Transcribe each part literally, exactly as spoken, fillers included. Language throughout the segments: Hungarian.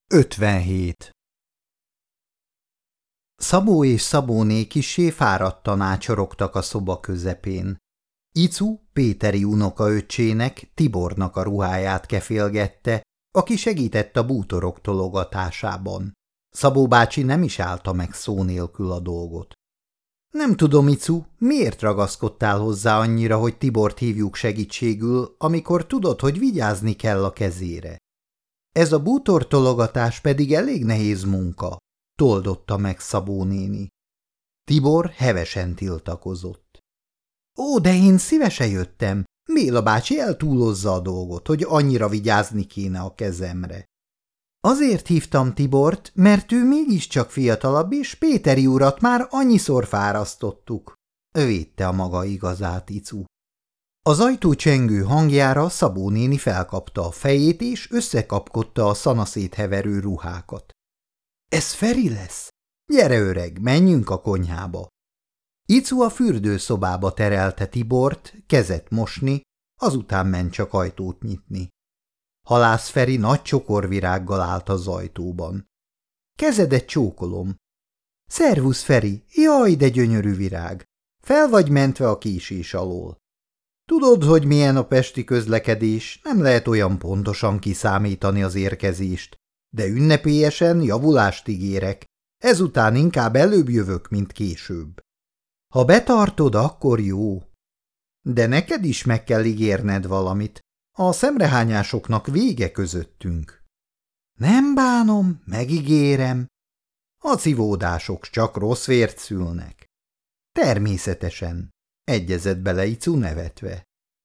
ötvenhét. Szabó és Szabóné kissé fáradtan ácsorogtak a szoba közepén. Icu Péteri unokaöccsének, Tibornak a ruháját kefélgette, aki segített a bútorok tologatásában. Szabó bácsi nem is állta meg szó nélkül a dolgot. Nem tudom, Icu, miért ragaszkodtál hozzá annyira, hogy Tibort hívjuk segítségül, amikor tudod, hogy vigyázni kell a kezére. Ez a bútortologatás pedig elég nehéz munka, toldotta meg Szabó néni. Tibor hevesen tiltakozott. Ó, de én szívesen jöttem. Béla bácsi eltúlozza a dolgot, hogy annyira vigyázni kéne a kezemre. Azért hívtam Tibort, mert ő mégiscsak fiatalabb, és Péteri urat már annyiszor fárasztottuk. Védte a maga igazát Icu. Az ajtó csengő hangjára Szabó néni felkapta a fejét, és összekapkodta a szanaszét heverő ruhákat. Ez Feri lesz? Gyere öreg, menjünk a konyhába. Icu a fürdőszobába terelte Tibort, kezet mosni, azután ment csak ajtót nyitni. Halász Feri nagy csokorvirággal állt az ajtóban. Kezedet csókolom. Szervusz, Feri, jaj, de gyönyörű virág. Fel vagy mentve a késés alól. Tudod, hogy milyen a pesti közlekedés, nem lehet olyan pontosan kiszámítani az érkezést, de ünnepélyesen javulást ígérek, ezután inkább előbb jövök, mint később. Ha betartod, akkor jó. De neked is meg kell ígérned valamit, a szemrehányásoknak vége közöttünk. Nem bánom, megígérem. A civódások csak rossz vért szülnek. Természetesen, egyezett bele Icu nevetve.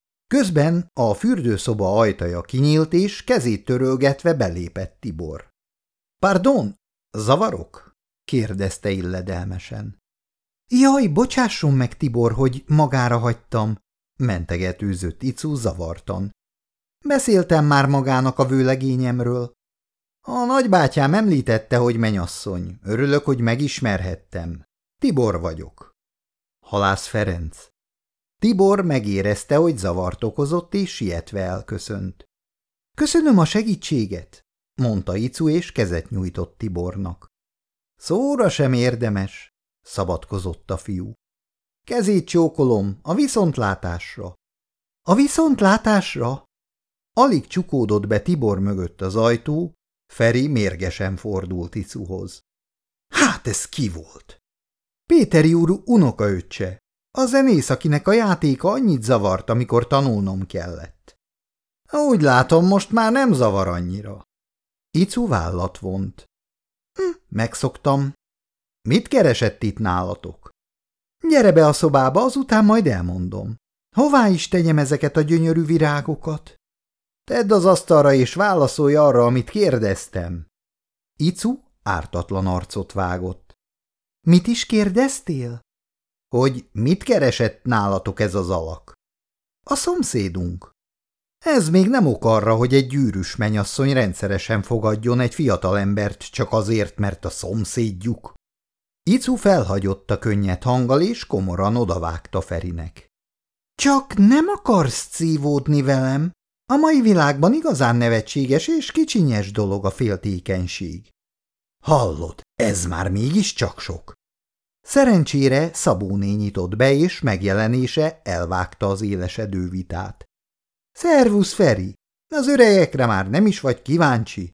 Közben a fürdőszoba ajtaja kinyílt, és kezét törölgetve belépett Tibor. Pardon, zavarok? kérdezte illedelmesen. Jaj, bocsásson meg, Tibor, hogy magára hagytam, mentegetőzött Icu zavartan. Beszéltem már magának a vőlegényemről. A nagybátyám említette, hogy menyasszony. Örülök, hogy megismerhettem. Tibor vagyok. Halász Ferenc. Tibor megérezte, hogy zavart okozott, és sietve elköszönt. Köszönöm a segítséget, mondta Icu, és kezet nyújtott Tibornak. Szóra sem érdemes, szabadkozott a fiú. Kezét csókolom, a viszontlátásra. A viszontlátásra? Alig csukódott be Tibor mögött az ajtó, Feri mérgesen fordult Icuhoz. Hát ez ki volt? Péteri úr unokaöccse, a zenész, akinek a játéka annyit zavart, amikor tanulnom kellett. Úgy látom, most már nem zavar annyira. Icu vállat vont. Hm, megszoktam. Mit keresett itt nálatok? Gyere be a szobába, azután majd elmondom. Hová is tegyem ezeket a gyönyörű virágokat? Tedd az asztalra és válaszolj arra, amit kérdeztem. Icu ártatlan arcot vágott. Mit is kérdeztél? Hogy mit keresett nálatok ez az alak? A szomszédunk. Ez még nem ok arra, hogy egy gyűrűs menyasszony rendszeresen fogadjon egy fiatalembert csak azért, mert a szomszédjuk. Icu felhagyott a könnyed hanggal, és komoran odavágta Ferinek. Csak nem akarsz szívódni velem? A mai világban igazán nevetséges és kicsinyes dolog a féltékenység. Hallod, ez már mégiscsak sok. Szerencsére Szabóné nyitott be, és megjelenése elvágta az élesedő vitát. Szervusz, Feri! Az öregekre már nem is vagy kíváncsi?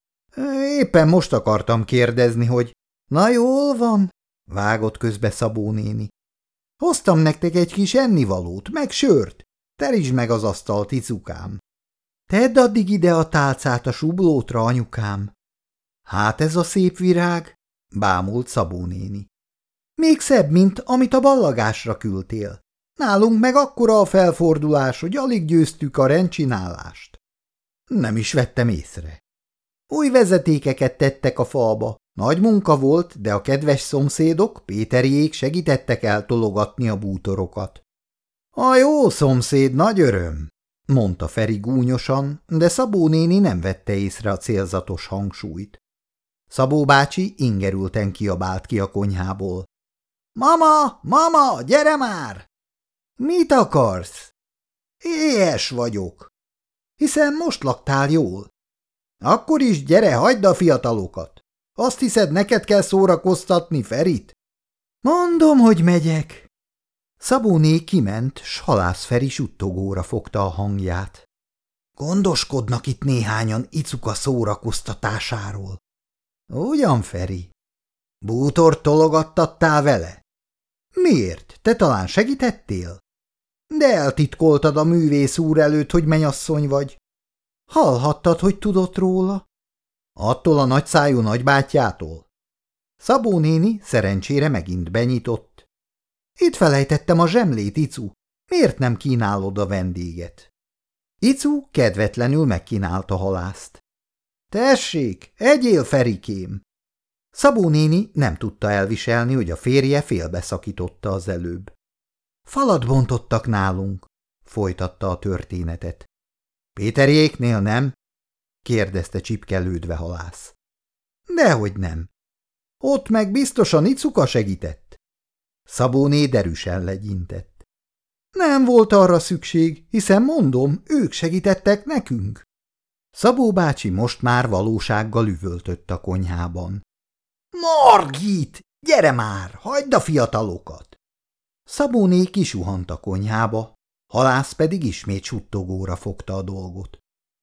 Éppen most akartam kérdezni, hogy... Na jól van, vágott közbe Szabó néni. Hoztam nektek egy kis ennivalót, meg sört. Terítsd meg az asztalt, Icukám. Tedd addig ide a tálcát a sublótra, anyukám. Hát ez a szép virág, bámult Szabó néni. Még szebb, mint amit a ballagásra küldtél. Nálunk meg akkora a felfordulás, hogy alig győztük a rendcsinálást. Nem is vettem észre. Új vezetékeket tettek a falba. Nagy munka volt, de a kedves szomszédok, Péteriék segítettek eltologatni a bútorokat. A jó szomszéd, nagy öröm, mondta Feri gúnyosan, de Szabó néni nem vette észre a célzatos hangsúlyt. Szabó bácsi ingerülten kiabált ki a konyhából. Mama, mama, gyere már! Mit akarsz? Éhes vagyok. Hiszen most laktál jól. Akkor is gyere, hagyd a fiatalokat! Azt hiszed, neked kell szórakoztatni Ferit? Mondom, hogy megyek. Szabóné kiment, s Halász Feri suttogóra fogta a hangját. Gondoskodnak itt néhányan Icuka szórakoztatásáról. Ugyan, Feri? Bútort tologattattál vele? Miért? Te talán segítettél? De eltitkoltad a művész úr előtt, hogy menyasszony vagy. Hallhattad, hogy tudott róla? Attól a nagyszájú nagybátyjától? Szabó néni szerencsére megint benyitott. Itt felejtettem a zsemlét, Icu. Miért nem kínálod a vendéget? Icu kedvetlenül megkínálta Halászt. Tessék, egyél, Ferikém! Szabó néni nem tudta elviselni, hogy a férje félbeszakította az előbb. Falat bontottak nálunk, folytatta a történetet. Péterjéknél nem? kérdezte csipkelődve Halász. Dehogy nem. Ott meg biztosan Icuka segített. Szabóné derűsen legyintett. Nem volt arra szükség, hiszen mondom, ők segítettek nekünk. Szabó bácsi most már valósággal üvöltött a konyhában. Margit, gyere már, hagyd a fiatalokat! Szabóné kisuhant a konyhába, Halász pedig ismét suttogóra fogta a dolgot.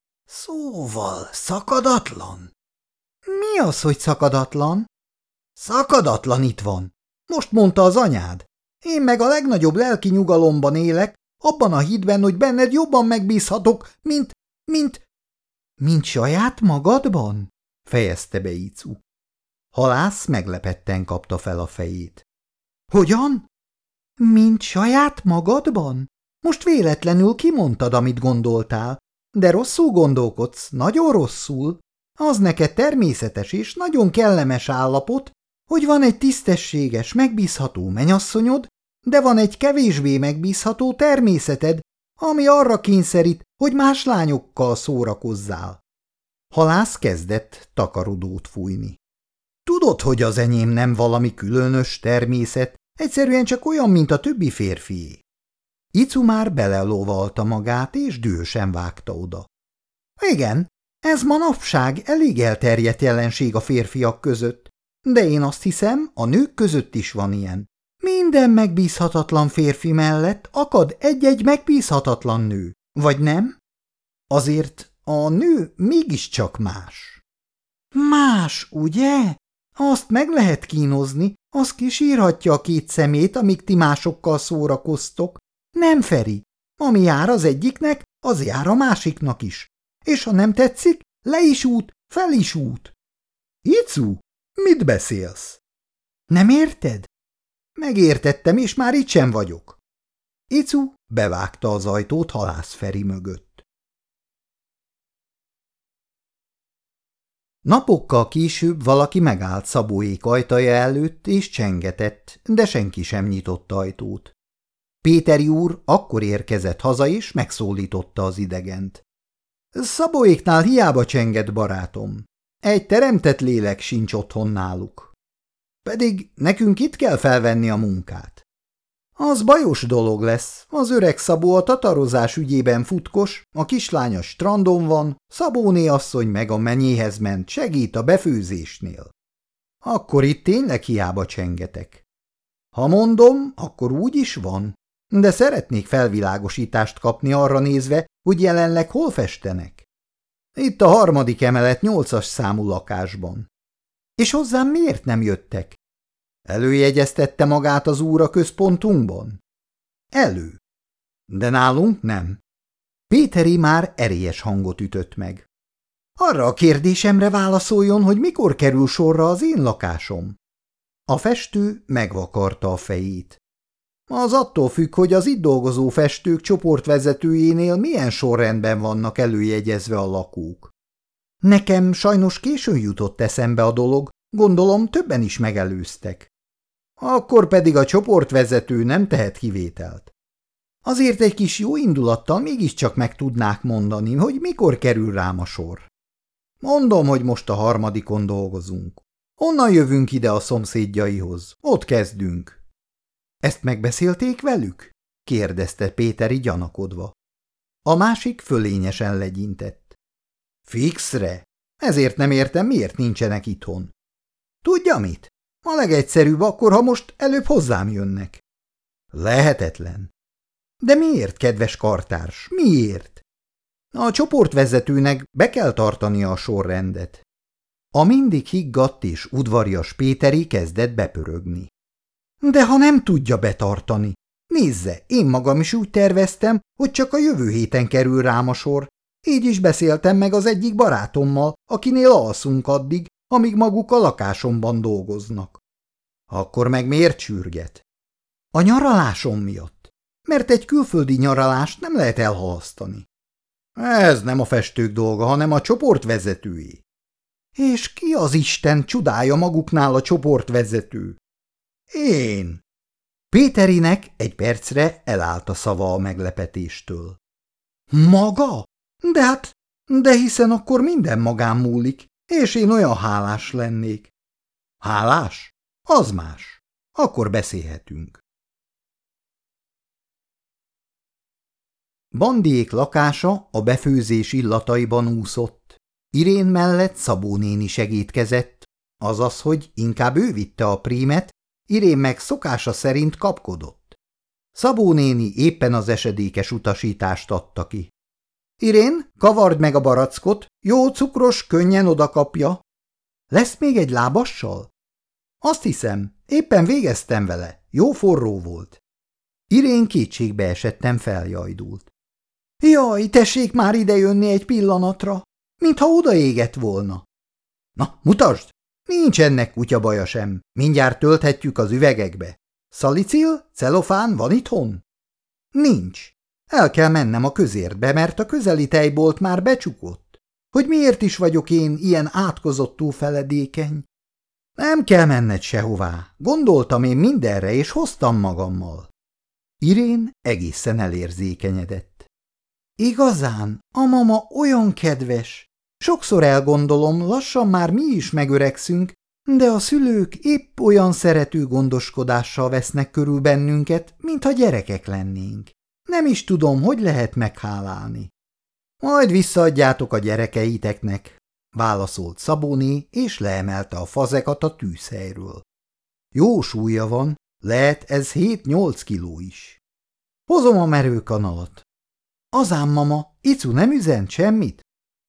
Szóval szakadatlan? Mi az, hogy szakadatlan? Szakadatlan itt van. Most mondta az anyád. Én meg a legnagyobb lelki nyugalomban élek, abban a hitben, hogy benned jobban megbízhatok, mint, mint... Mint saját magadban? Fejezte be Icu. Halász meglepetten kapta fel a fejét. Hogyan? Mint saját magadban? Most véletlenül kimondtad, amit gondoltál, de rosszul gondolkodsz, nagyon rosszul. Az neked természetes és nagyon kellemes állapot, hogy van egy tisztességes, megbízható menyasszonyod, de van egy kevésbé megbízható természeted, ami arra kényszerít, hogy más lányokkal szórakozzál. Halász kezdett takarodót fújni. Tudod, hogy az enyém nem valami különös természet, egyszerűen csak olyan, mint a többi férfié. Icu már belelovalta magát, és dühösen vágta oda. Igen, ez manapság elég elterjedt jelenség a férfiak között, de én azt hiszem, a nők között is van ilyen. Minden megbízhatatlan férfi mellett akad egy-egy megbízhatatlan nő, vagy nem? Azért a nő mégiscsak más. Más, ugye? Azt meg lehet kínozni, az kisírhatja a két szemét, amíg ti másokkal szórakoztok. Nem, Feri, ami jár az egyiknek, az jár a másiknak is. És ha nem tetszik, le is út, fel is út. Icu, mit beszélsz? Nem érted? Megértettem, és már itt sem vagyok. Icu bevágta az ajtót Halász Feri mögött. Napokkal később valaki megállt Szabóék ajtaja előtt, és csengetett, de senki sem nyitott ajtót. Péteri úr akkor érkezett haza, és megszólította az idegent. Szabóéknál hiába csenget, barátom. Egy teremtett lélek sincs otthon náluk. Pedig nekünk itt kell felvenni a munkát. Az bajos dolog lesz, az öreg Szabó a tatarozás ügyében futkos, a kislány a strandon van, Szabóné asszony meg a menyéhez ment, segít a befőzésnél. Akkor itt tényleg hiába csengetek. Ha mondom, akkor úgy is van, de szeretnék felvilágosítást kapni arra nézve, hogy jelenleg hol festenek. Itt a harmadik emelet nyolcas számú lakásban. És hozzám miért nem jöttek? Előjegyeztette magát az úr a központunkban? Elő. De nálunk nem. Péteri már erélyes hangot ütött meg. Arra a kérdésemre válaszoljon, hogy mikor kerül sorra az én lakásom. A festő megvakarta a fejét. Az attól függ, hogy az itt dolgozó festők csoportvezetőjénél milyen sorrendben vannak előjegyezve a lakók. Nekem sajnos későn jutott eszembe a dolog, gondolom többen is megelőztek. Akkor pedig a csoportvezető nem tehet kivételt. Azért egy kis jó indulattal mégiscsak meg tudnák mondani, hogy mikor kerül rám a sor. Mondom, hogy most a harmadikon dolgozunk. Onnan jövünk ide a szomszédjaihoz, ott kezdünk. Ezt megbeszélték velük? kérdezte Péteri gyanakodva. A másik fölényesen legyintett. Fixre? Ezért nem értem, miért nincsenek itthon. Tudja mit? A legegyszerűbb akkor, ha most előbb hozzám jönnek. Lehetetlen. De miért, kedves kartárs, miért? A csoportvezetőnek be kell tartania a sorrendet. A mindig higgadt és udvarias Péteri kezdett bepörögni. De ha nem tudja betartani, nézze, én magam is úgy terveztem, hogy csak a jövő héten kerül rám a sor. Így is beszéltem meg az egyik barátommal, akinél alszunk addig, amíg maguk a lakásomban dolgoznak. Akkor meg miért sürget? A nyaralásom miatt, mert egy külföldi nyaralást nem lehet elhalasztani. Ez nem a festők dolga, hanem a csoportvezetői. És ki az Isten csodálja maguknál a csoportvezető? Én. Péterinek egy percre elállt a szava a meglepetéstől. Maga? De hát, de hiszen akkor minden magán múlik, és én olyan hálás lennék. Hálás? Az más. Akkor beszélhetünk. Bandiék lakása a befőzés illataiban úszott. Irén mellett Szabó néni segítkezett, azaz, hogy inkább ő vitte a prímet, Irén meg szokása szerint kapkodott. Szabó néni éppen az esedékes utasítást adta ki. Irén, kavard meg a barackot, jó cukros, könnyen odakapja. Lesz még egy lábassal? Azt hiszem, éppen végeztem vele, jó forró volt. Irén kétségbe esettem feljajdult. Jaj, tessék már idejönni egy pillanatra, mintha odaégett volna. Na, mutasd! Nincs ennek kutyabaja sem, mindjárt tölthetjük az üvegekbe. Szalicil, celofán van itthon? Nincs. El kell mennem a közértbe, mert a közeli tejbolt már becsukott. Hogy miért is vagyok én ilyen átkozottú feledékeny? Nem kell menned sehová, gondoltam én mindenre, és hoztam magammal. Irén egészen elérzékenyedett. Igazán, a mama olyan kedves. Sokszor elgondolom, lassan már mi is megöregszünk, de a szülők épp olyan szerető gondoskodással vesznek körül bennünket, mintha gyerekek lennénk. Nem is tudom, hogy lehet meghálálni. Majd visszaadjátok a gyerekeiteknek, válaszolt Szabóné, és leemelte a fazekat a tűzhelyről. Jó súlya van, lehet ez hét-nyolc kiló is. Hozom a merőkanalat. Azám, mama, Icu nem üzent semmit?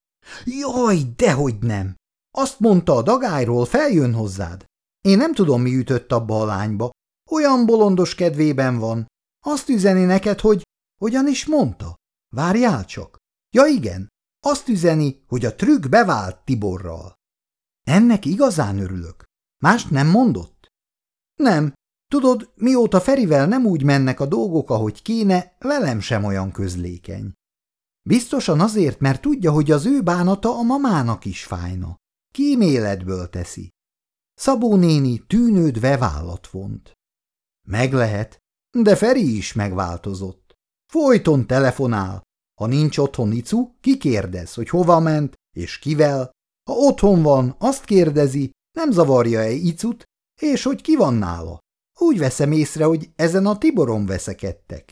Jaj, dehogy nem! Azt mondta a dagályról, feljön hozzád. Én nem tudom, mi ütött abba a lányba. Olyan bolondos kedvében van. Azt üzeni neked, hogy... Hogyan is mondta? Várjál csak. Ja igen, azt üzeni, hogy a trükk bevált Tiborral. Ennek igazán örülök. Mást nem mondott? Nem. Tudod, mióta Ferivel nem úgy mennek a dolgok, ahogy kéne, velem sem olyan közlékeny. Biztosan azért, mert tudja, hogy az ő bánata a mamának is fájna. Kíméletből teszi. Szabó néni tűnődve vállat vont. Meg lehet, de Feri is megváltozott. Folyton telefonál. Ha nincs otthon Icu, kikérdez, hogy hova ment, és kivel. Ha otthon van, azt kérdezi, nem zavarja-e Icut, és hogy ki van nála. Úgy veszem észre, hogy ezen a Tiboron veszekedtek.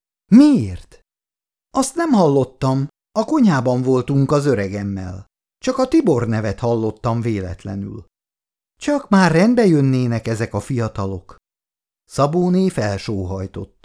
Miért? Azt nem hallottam, a konyhában voltunk az öregemmel. Csak a Tibor nevet hallottam véletlenül. Csak már rendbe jönnének ezek a fiatalok. Szabóné felsóhajtott.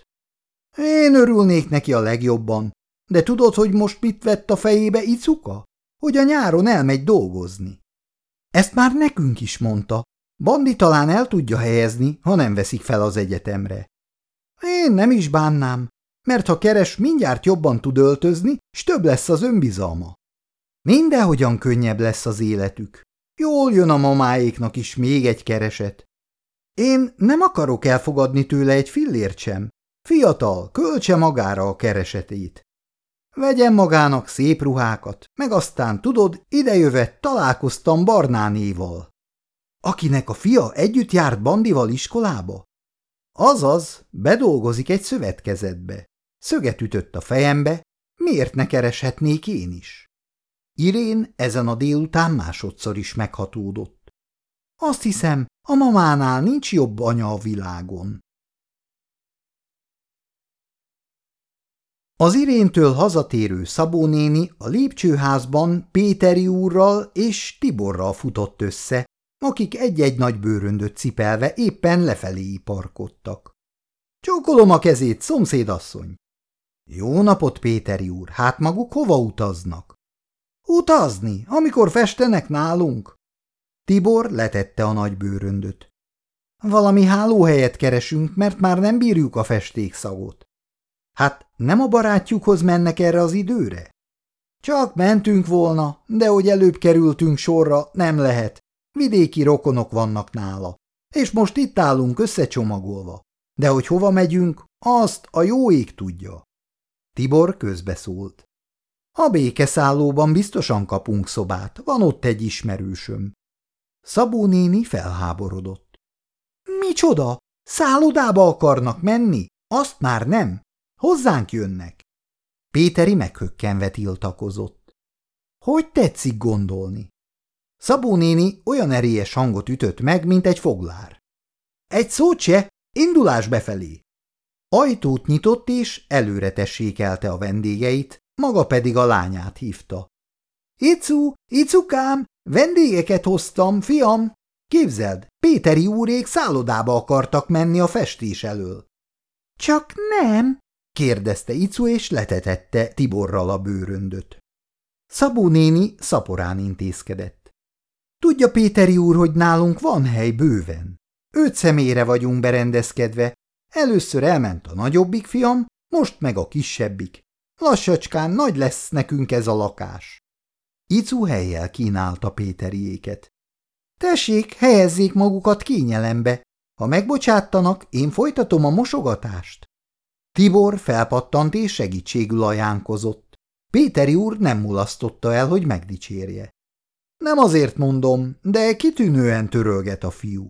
Én örülnék neki a legjobban, de tudod, hogy most mit vett a fejébe Icuka? Hogy a nyáron elmegy dolgozni. Ezt már nekünk is mondta. Bandi talán el tudja helyezni, ha nem veszik fel az egyetemre. Én nem is bánnám, mert ha keres, mindjárt jobban tud öltözni, s több lesz az önbizalma. Mindenhogyan könnyebb lesz az életük. Jól jön a mamáéknak is még egy kereset. Én nem akarok elfogadni tőle egy fillért sem. Fiatal, költse magára a keresetét. Vegyen magának szép ruhákat, meg aztán, tudod, idejövet találkoztam Barnánéval. Akinek a fia együtt járt Bandival iskolába? Azaz, bedolgozik egy szövetkezetbe. Szöget ütött a fejembe, miért ne kereshetnék én is? Irén ezen a délután másodszor is meghatódott. Azt hiszem, a mamánál nincs jobb anya a világon. Az Iréntől hazatérő Szabó néni a lépcsőházban Péteri úrral és Tiborral futott össze, akik egy-egy nagy bőröndöt cipelve éppen lefelé iparkodtak. Csókolom a kezét, szomszédasszony! Jó napot, Péteri úr, hát maguk hova utaznak? Utazni, amikor festenek nálunk? Tibor letette a nagy bőröndöt. Valami hálóhelyet keresünk, mert már nem bírjuk a festékszagot. Hát nem a barátjukhoz mennek erre az időre? Csak mentünk volna, de hogy előbb kerültünk sorra, nem lehet. Vidéki rokonok vannak nála, és most itt állunk összecsomagolva. De hogy hova megyünk, azt a jó ég tudja. Tibor közbeszólt. A békeszállóban biztosan kapunk szobát, van ott egy ismerősöm. Szabó néni felháborodott. Micsoda? Szállodába akarnak menni? Azt már nem. Hozzánk jönnek. Péteri meghökkenve tiltakozott. Hogy tetszik gondolni? Szabó néni olyan erélyes hangot ütött meg, mint egy foglár. Egy szót se, indulás befelé. Ajtót nyitott és előre tessékelte a vendégeit, maga pedig a lányát hívta. Icu, icukám, vendégeket hoztam, fiam. Képzeld, Péteri úrék szállodába akartak menni a festés elől. Csak nem, kérdezte Icu, és letetette Tiborral a bőröndöt. Szabó néni szaporán intézkedett. Tudja, Péteri úr, hogy nálunk van hely bőven. Öt személyre vagyunk berendezkedve. Először elment a nagyobbik fiam, most meg a kisebbik. Lassacskán nagy lesz nekünk ez a lakás. Icu helyjel kínálta Péteriéket. Tessék, helyezzék magukat kényelembe. Ha megbocsáttanak, én folytatom a mosogatást. Tibor felpattant és segítségül ajánkozott. Péteri úr nem mulasztotta el, hogy megdicsérje. Nem azért mondom, de kitűnően törölget a fiú.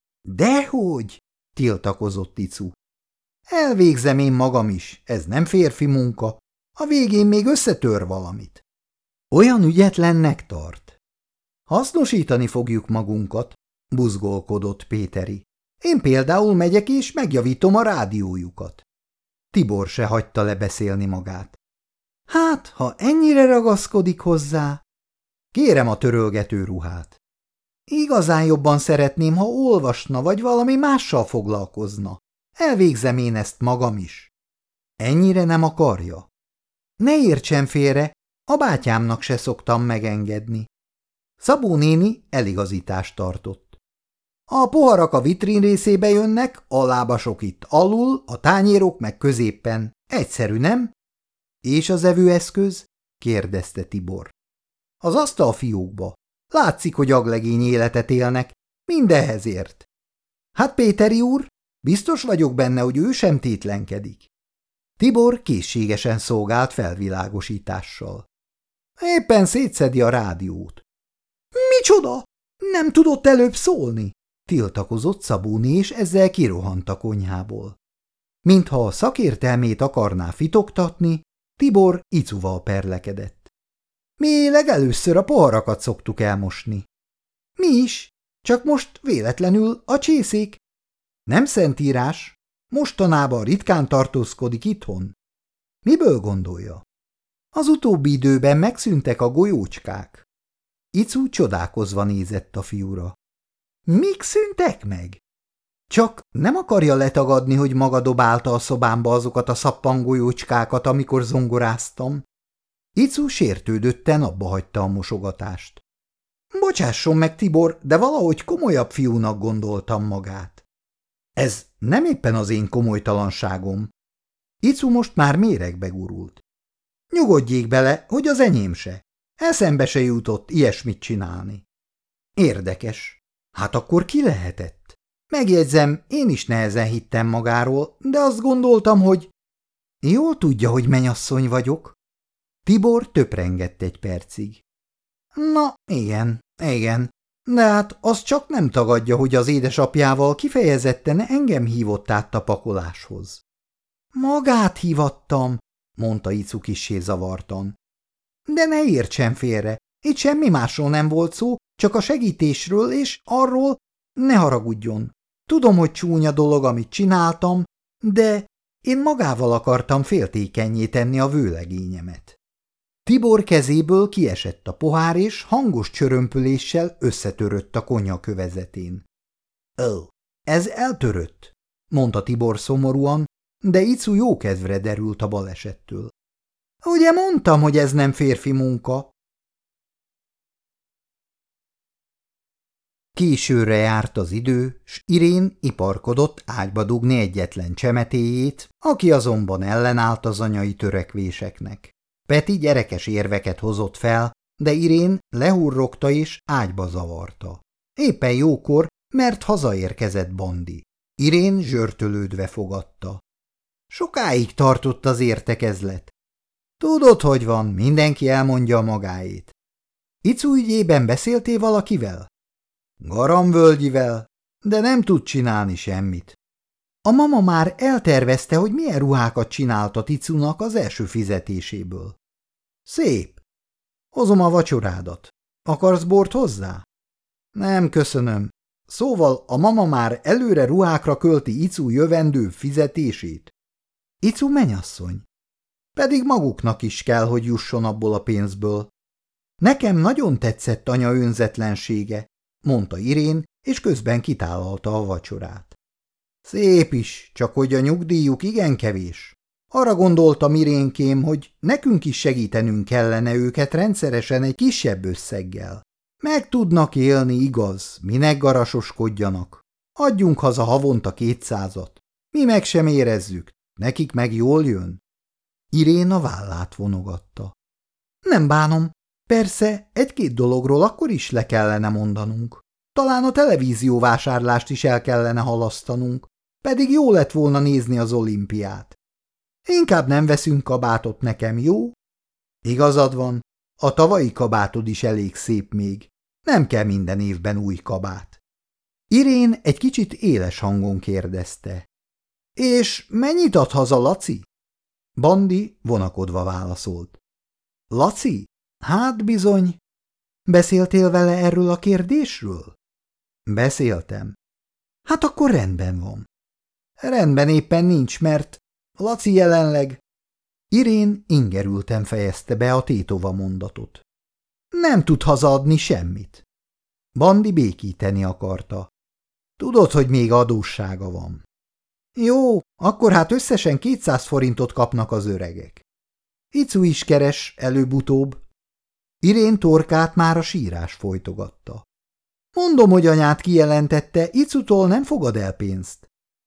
Dehogy, tiltakozott Icu. Elvégzem én magam is, ez nem férfi munka. A végén még összetör valamit. Olyan ügyetlennek tart. Hasznosítani fogjuk magunkat, buzgolkodott Péteri. Én például megyek és megjavítom a rádiójukat. Tibor se hagyta lebeszélni magát. Hát, ha ennyire ragaszkodik hozzá... Kérem a törölgető ruhát. Igazán jobban szeretném, ha olvasna, vagy valami mással foglalkozna. Elvégzem én ezt magam is. Ennyire nem akarja? Ne értsen félre, a bátyámnak se szoktam megengedni. Szabó néni eligazítást tartott. A poharak a vitrín részébe jönnek, a lábasok itt alul, a tányérok meg középpen. Egyszerű, nem? És az evőeszköz? kérdezte Tibor. Az asztalfiókba. Látszik, hogy aglegény életet élnek, mindenhez ért. Hát Péteri úr, biztos vagyok benne, hogy ő sem tétlenkedik. Tibor készségesen szolgált felvilágosítással. Éppen szétszedi a rádiót. Micsoda? Nem tudott előbb szólni? Tiltakozott Szabóni, és ezzel kirohant a konyhából. Mintha a szakértelmét akarná fitoktatni, Tibor Icuval perlekedett. Mi legelőször a poharakat szoktuk elmosni. Mi is, csak most véletlenül a csészék. Nem szentírás, mostanában ritkán tartózkodik itthon. Miből gondolja? Az utóbbi időben megszűntek a golyócskák. Icu csodálkozva nézett a fiúra. Mik szűntek meg? Csak nem akarja letagadni, hogy maga dobálta a szobámba azokat a szappangolyócskákat, amikor zongoráztam. Icu sértődötten abbahagyta a mosogatást. Bocsásson meg, Tibor, de valahogy komolyabb fiúnak gondoltam magát. Ez nem éppen az én komolytalanságom. Icu most már méregbe gurult. Nyugodjék bele, hogy az enyém se. Eszembe se jutott ilyesmit csinálni. Érdekes. Hát akkor ki lehetett? Megjegyzem, én is nehezen hittem magáról, de azt gondoltam, hogy... Jól tudja, hogy menyasszony vagyok. Tibor töprengett egy percig. Na, igen, igen, de hát az csak nem tagadja, hogy az édesapjával kifejezetten engem hívott át a pakoláshoz. Magát hívattam, mondta Icu kissé zavartan. De ne értsen félre, itt semmi másról nem volt szó, csak a segítésről és arról, ne haragudjon. Tudom, hogy csúnya dolog, amit csináltam, de Én magával akartam féltékennyé tenni a vőlegényemet. Tibor kezéből kiesett a pohár, és hangos csörömpöléssel összetörött a konyhakövezetén. Ó, ez eltörött, mondta Tibor szomorúan, de Icu jókedvre derült a balesettől. Ugye mondtam, hogy ez nem férfi munka? Későre járt az idő, s Irén iparkodott ágyba dugni egyetlen csemetéjét, aki azonban ellenállt az anyai törekvéseknek. Peti gyerekes érveket hozott fel, de Irén lehurrogta és ágyba zavarta. Éppen jókor, mert hazaérkezett Bandi. Irén zsörtölődve fogadta. Sokáig tartott az értekezlet. Tudod, hogy van, mindenki elmondja a magáét. Icu ügyében beszéltél valakivel? Garamvölgyivel, de nem tud csinálni semmit. A mama már eltervezte, hogy milyen ruhákat csináltat Icunak az első fizetéséből. Szép. Hozom a vacsorádat. Akarsz bort hozzá? Nem, köszönöm. Szóval a mama már előre ruhákra költi Icu jövendő fizetését. Icu menyasszony. Pedig maguknak is kell, hogy jusson abból a pénzből. Nekem nagyon tetszett anya önzetlensége, mondta Irén, és közben kitálalta a vacsorát. Szép is, csak hogy a nyugdíjuk igen kevés. Arra gondoltam, Irénkém, hogy nekünk is segítenünk kellene őket rendszeresen egy kisebb összeggel. Meg tudnak élni, igaz, minek garasoskodjanak. Adjunk haza havonta kétszázat. Mi meg sem érezzük, nekik meg jól jön. Irén a vállát vonogatta. Nem bánom, persze egy-két dologról akkor is le kellene mondanunk. Talán a televízióvásárlást is el kellene halasztanunk, pedig jó lett volna nézni az olimpiát. Inkább nem veszünk kabátot nekem, jó? Igazad van, a tavalyi kabátod is elég szép még. Nem kell minden évben új kabát. Irén egy kicsit éles hangon kérdezte. És mennyit ad haza, Laci? Bandi vonakodva válaszolt. Laci? Hát bizony. Beszéltél vele erről a kérdésről? Beszéltem. Hát akkor rendben van. Rendben éppen nincs, mert Laci jelenleg... Irén ingerülten fejezte be a tétova mondatot. Nem tud hazaadni semmit. Bandi békíteni akarta. Tudod, hogy még adóssága van. Jó, akkor hát összesen kétszáz forintot kapnak az öregek. Icu is keres előbb-utóbb. Irén torkát már a sírás folytogatta. Mondom, hogy anyád kijelentette, Icutól nem fogad el pénzt.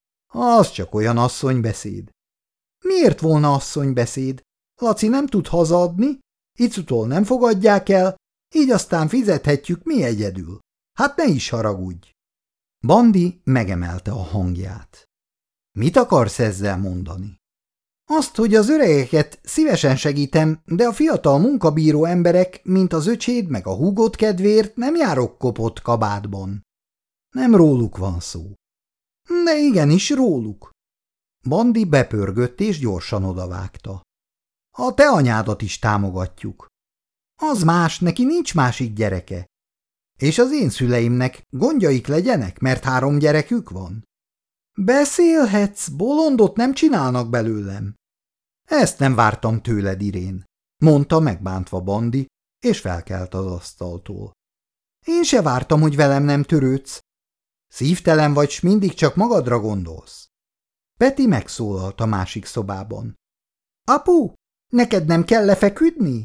Az csak olyan asszonybeszéd. Miért volna asszonybeszéd? Laci nem tud hazaadni, Icutól nem fogadják el, így aztán fizethetjük mi egyedül. Hát ne is haragudj. Bandi megemelte a hangját. Mit akarsz ezzel mondani? Azt, hogy az öregeket szívesen segítem, de a fiatal munkabíró emberek, mint az öcséd meg a húgod kedvéért nem járok kopott kabátban. Nem róluk van szó. De igenis róluk. Bandi bepörgött és gyorsan odavágta. A te anyádat is támogatjuk. Az más, neki nincs másik gyereke. És az én szüleimnek gondjaik legyenek, mert három gyerekük van? Beszélhetsz, bolondot nem csinálnak belőlem. Ezt nem vártam tőled, Irén, mondta megbántva Bandi, és felkelt az asztaltól. Én se vártam, hogy velem nem törődsz. Szívtelen vagy, s mindig csak magadra gondolsz. Peti megszólalt a másik szobában. Apu, neked nem kell lefeküdni?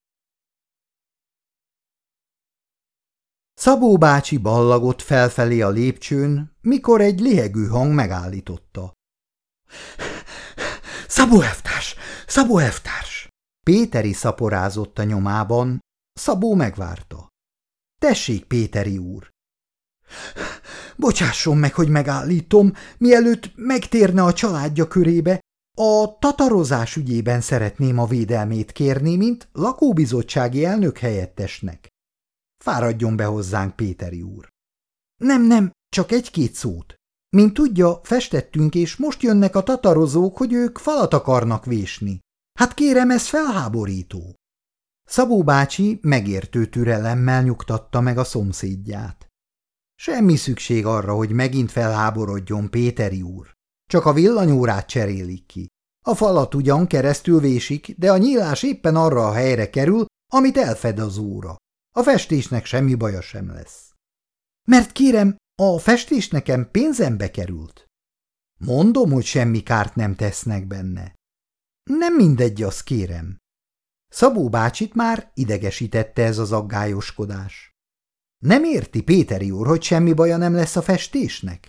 Szabó bácsi ballagott felfelé a lépcsőn, mikor egy lihegő hang megállította. Szabó elvtárs! Szabó elvtárs! Péteri szaporázott a nyomában, Szabó megvárta. Tessék, Péteri úr! Bocsásson meg, hogy megállítom, mielőtt megtérne a családja körébe, a tatarozás ügyében szeretném a védelmét kérni, mint lakóbizottsági elnök helyettesnek. Fáradjon be hozzánk, Péteri úr. Nem, nem, csak egy-két szót. Mint tudja, festettünk, és most jönnek a tatarozók, hogy ők falat akarnak vésni. Hát kérem, ez felháborító. Szabó bácsi megértő türelemmel nyugtatta meg a szomszédját. Semmi szükség arra, hogy megint felháborodjon, Péteri úr. csak a villanyórát cserélik ki. A falat ugyan keresztül vésik, de a nyílás éppen arra a helyre kerül, amit elfed az óra. A festésnek semmi baja sem lesz. Mert kérem, a festés nekem pénzembe került. Mondom, hogy semmi kárt nem tesznek benne. Nem mindegy, azt kérem. Szabó bácsit már idegesítette ez az aggályoskodás. Nem érti, Péteri úr, hogy semmi baja nem lesz a festésnek?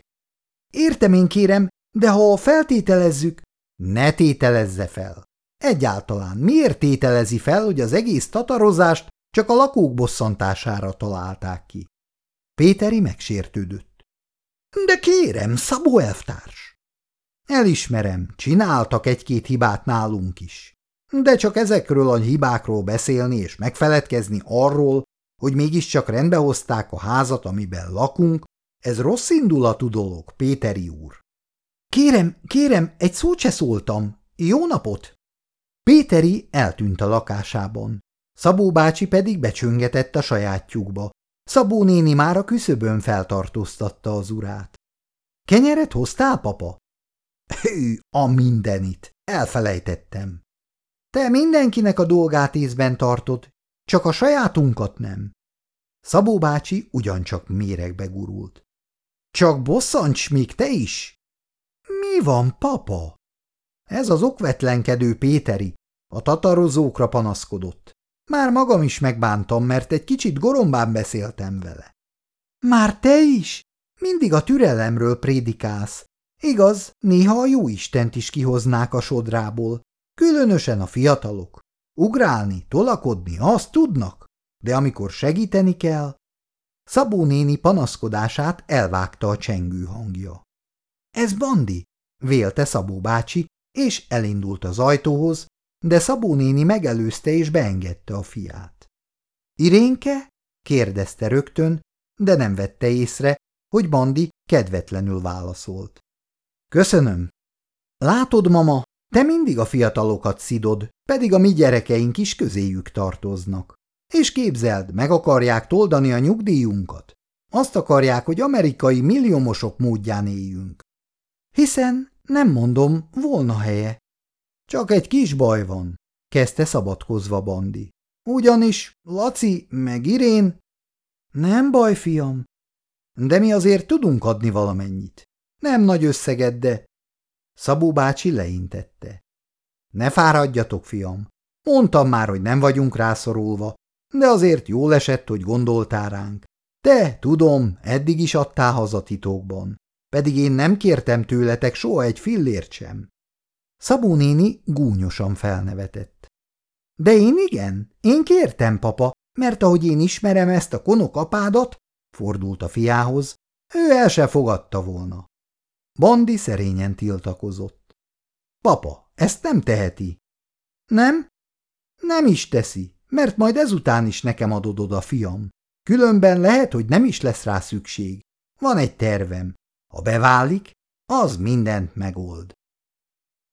Értem én, kérem, de ha feltételezzük, ne tételezze fel. Egyáltalán miért tételezi fel, hogy az egész tatarozást csak a lakók bosszantására találták ki? Péteri megsértődött. De kérem, Szabó elvtárs! Elismerem, csináltak egy-két hibát nálunk is. De csak ezekről a hibákról beszélni és megfeledkezni arról, hogy mégiscsak rendbe hozták a házat, amiben lakunk, ez rossz indulatú dolog, Péteri úr. Kérem, kérem, egy szót se szóltam. Jó napot! Péteri eltűnt a lakásában. Szabó bácsi pedig becsöngetett a sajátjukba. Szabó néni már a küszöbön feltartóztatta az urát. Kenyeret hoztál, papa? Hű, a mindenit, elfelejtettem. Te mindenkinek a dolgát észben tartod, csak a sajátunkat nem. Szabó bácsi ugyancsak méregbe gurult. Csak bosszants még te is? Mi van, papa? Ez az okvetlenkedő Péteri a tatarozókra panaszkodott. Már magam is megbántam, mert egy kicsit gorombán beszéltem vele. Már te is? Mindig a türelemről prédikálsz. Igaz, néha a jóistent is kihoznák a sodrából. Különösen a fiatalok. Ugrálni, tolakodni, azt tudnak, de amikor segíteni kell... Szabó néni panaszkodását elvágta a csengő hangja. Ez Bandi, vélte Szabó bácsi, és elindult az ajtóhoz, de Szabó néni megelőzte és beengedte a fiát. Irénke? kérdezte rögtön, de nem vette észre, hogy Bandi kedvetlenül válaszolt. Köszönöm. Látod, mama, te mindig a fiatalokat szidod, pedig a mi gyerekeink is közéjük tartoznak. És képzeld, meg akarják toldani a nyugdíjunkat. Azt akarják, hogy amerikai milliómosok módján éljünk. Hiszen, nem mondom, volna helye. Csak egy kis baj van, kezdte szabadkozva Bandi. Ugyanis Laci meg Irén... Nem baj, fiam. De mi azért tudunk adni valamennyit. Nem nagy összeget, de... Szabó bácsi leintette. Ne fáradjatok, fiam. Mondtam már, hogy nem vagyunk rászorulva, de azért jól esett, hogy gondoltál ránk. Te, tudom, eddig is adtál haza titokban, pedig én nem kértem tőletek soha egy fillért sem. Szabó néni gúnyosan felnevetett. De én igen, én kértem, papa, mert ahogy én ismerem ezt a konok apádat, fordult a fiához, ő el se fogadta volna. Bandi szerényen tiltakozott. Papa, ezt nem teheti. Nem? Nem is teszi, mert majd ezután is nekem adod oda, fiam. Különben lehet, hogy nem is lesz rá szükség. Van egy tervem. Ha beválik, az mindent megold.